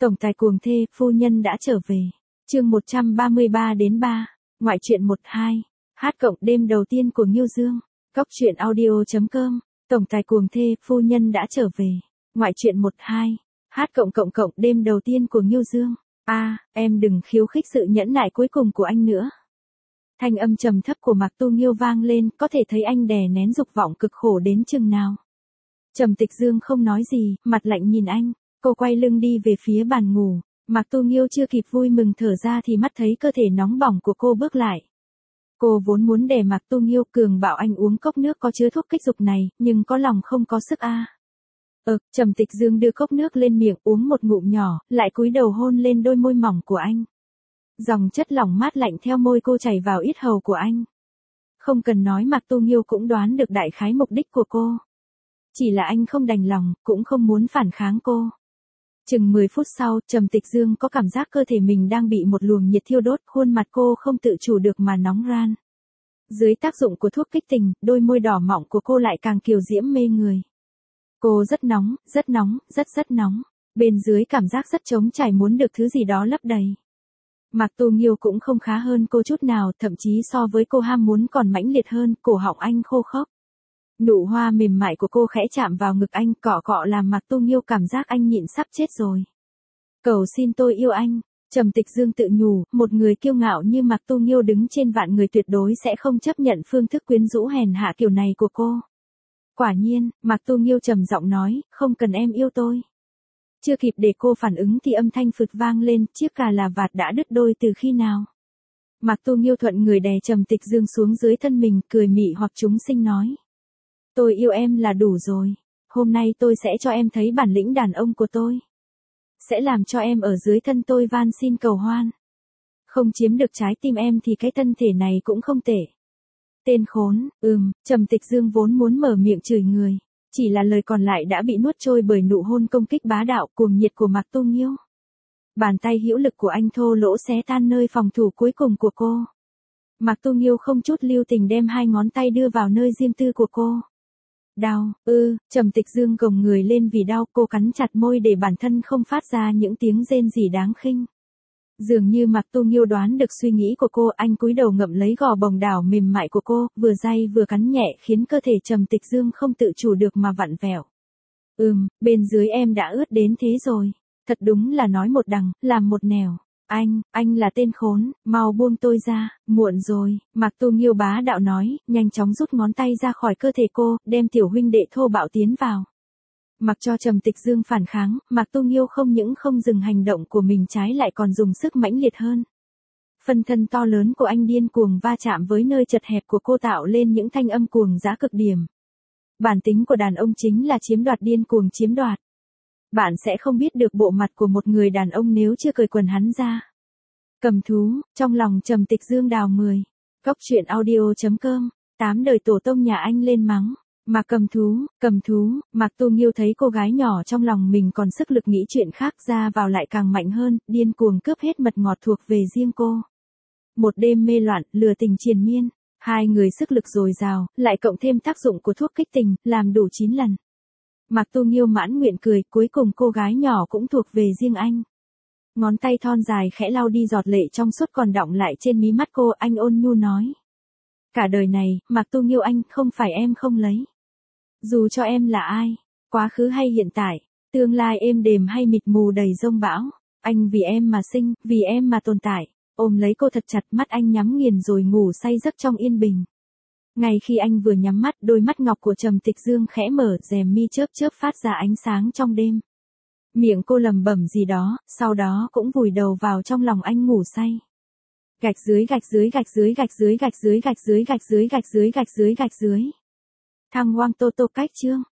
Tổng tài cuồng thê, phu nhân đã trở về. Chương 133-3, ngoại truyện 12. Hát cộng đêm đầu tiên của Nghiêu Dương. Cóc truyện audio.com. Tổng tài cuồng thê, phu nhân đã trở về. Ngoại truyện 12. Hát cộng đêm đầu tiên của Nghiêu Dương. Em đừng khiêu khích sự nhẫn nại cuối cùng của anh nữa. Thanh âm trầm thấp của Mạc Tu Nghiêu vang lên, có thể thấy anh đè nén dục vọng cực khổ đến chừng nào. Trầm Tịch Dương không nói gì, mặt lạnh nhìn anh. Cô quay lưng đi về phía bàn ngủ. Mạc Tu Nghiêu chưa kịp vui mừng thở ra thì mắt thấy cơ thể nóng bỏng của cô bước lại. Cô vốn muốn để Mạc Tu Nghiêu cường bảo anh uống cốc nước có chứa thuốc kích dục này, nhưng có lòng không có sức Trầm Tịch Dương đưa cốc nước lên miệng uống một ngụm nhỏ, lại cúi đầu hôn lên đôi môi mỏng của anh. Dòng chất lỏng mát lạnh theo môi cô chảy vào yết hầu của anh. Không cần nói Mạc Tu Nghiêu cũng đoán được đại khái mục đích của cô. Chỉ là anh không đành lòng, cũng không muốn phản kháng cô. Chừng 10 phút sau, Trầm Tịch Dương có cảm giác cơ thể mình đang bị một luồng nhiệt thiêu đốt, khuôn mặt cô không tự chủ được mà nóng ran. Dưới tác dụng của thuốc kích tình, đôi môi đỏ mọng của cô lại càng kiều diễm mê người. Cô rất nóng, rất nóng. Bên dưới cảm giác rất trống trải muốn được thứ gì đó lấp đầy. Mạc Tu Nghiêu cũng không khá hơn cô chút nào, thậm chí so với cô ham muốn còn mãnh liệt hơn, cổ họng anh khô khốc. Nụ hoa mềm mại của cô khẽ chạm vào ngực anh, cọ cọ làm Mạc Tu Nghiêu cảm giác anh nhịn sắp chết rồi. Cầu xin tôi yêu anh. Trầm Tịch Dương tự nhủ, một người kiêu ngạo như Mạc Tu Nghiêu đứng trên vạn người tuyệt đối sẽ không chấp nhận phương thức quyến rũ hèn hạ kiểu này của cô. Quả nhiên, Mạc Tu Nghiêu trầm giọng nói, không cần em yêu tôi. Chưa kịp để cô phản ứng thì âm thanh phụt vang lên, chiếc cà là vạt đã đứt đôi từ khi nào. Mạc Tu Nghiêu thuận người đè Trầm Tịch Dương xuống dưới thân mình, cười mị hoặc chúng sinh nói. Tôi yêu em là đủ rồi. Hôm nay tôi sẽ cho em thấy bản lĩnh đàn ông của tôi. Sẽ làm cho em ở dưới thân tôi van xin cầu hoan. Không chiếm được trái tim em thì cái thân thể này cũng không tệ. Tên khốn, Trầm Tịch Dương vốn muốn mở miệng chửi người. Chỉ là lời còn lại đã bị nuốt trôi bởi nụ hôn công kích bá đạo cuồng nhiệt của Mạc Tu Nghiêu. Bàn tay hữu lực của anh thô lỗ xé tan nơi phòng thủ cuối cùng của cô. Mạc Tu Nghiêu không chút lưu tình đem hai ngón tay đưa vào nơi riêng tư của cô. Đau, Trầm Tịch Dương gồng người lên vì đau, cô cắn chặt môi để bản thân không phát ra những tiếng rên rỉ đáng khinh. Dường như Mạc Tu Nghiêu đoán được suy nghĩ của cô, anh cúi đầu ngậm lấy gò bồng đảo mềm mại của cô, vừa day vừa cắn nhẹ khiến cơ thể Trầm Tịch Dương không tự chủ được mà vặn vẹo. Bên dưới em đã ướt đến thế rồi. Thật đúng là nói một đằng, làm một nẻo. Anh là tên khốn, mau buông tôi ra, muộn rồi, Mạc Tu Nghiêu bá đạo nói, nhanh chóng rút ngón tay ra khỏi cơ thể cô, đem tiểu huynh đệ thô bạo tiến vào. Mặc cho Trầm Tịch Dương phản kháng, Mạc Tu Nghiêu không những không dừng hành động của mình trái lại còn dùng sức mãnh liệt hơn. Phân thân to lớn của anh điên cuồng va chạm với nơi chật hẹp của cô tạo lên những thanh âm cuồng dã cực điểm. Bản tính của đàn ông chính là chiếm đoạt, điên cuồng chiếm đoạt. Bạn sẽ không biết được bộ mặt của một người đàn ông nếu chưa cởi quần hắn ra. Cầm thú, trong lòng Trầm Tịch Dương đào 10. Cóc truyện audio.com. 8 đời tổ tông nhà anh lên mắng. Mà cầm thú, Mạc Tu Nghiêu thấy cô gái nhỏ trong lòng mình còn sức lực nghĩ chuyện khác ra vào lại càng mạnh hơn, điên cuồng cướp hết mật ngọt thuộc về riêng cô. Một đêm mê loạn, lừa tình triền miên. Hai người sức lực dồi dào, lại cộng thêm tác dụng của thuốc kích tình, làm đủ 9 lần. Mạc Tu Nghiêu mãn nguyện cười, cuối cùng cô gái nhỏ cũng thuộc về riêng anh. Ngón tay thon dài khẽ lau đi giọt lệ trong suốt còn đọng lại trên mí mắt cô, anh ôn nhu nói. Cả đời này, Mạc Tu Nghiêu anh, không phải em không lấy. Dù cho em là ai, quá khứ hay hiện tại, tương lai êm đềm hay mịt mù đầy giông bão, anh vì em mà sinh, vì em mà tồn tại. Ôm lấy cô thật chặt, mắt anh nhắm nghiền rồi ngủ say giấc trong yên bình. Ngay khi anh vừa nhắm mắt, đôi mắt ngọc của Trầm Tịch Dương khẽ mở, rèm mi chớp chớp phát ra ánh sáng trong đêm. Miệng cô lẩm bẩm gì đó, sau đó cũng vùi đầu vào trong lòng anh ngủ say. Gạch dưới. Thăng Hoang Tô Tô cách chương.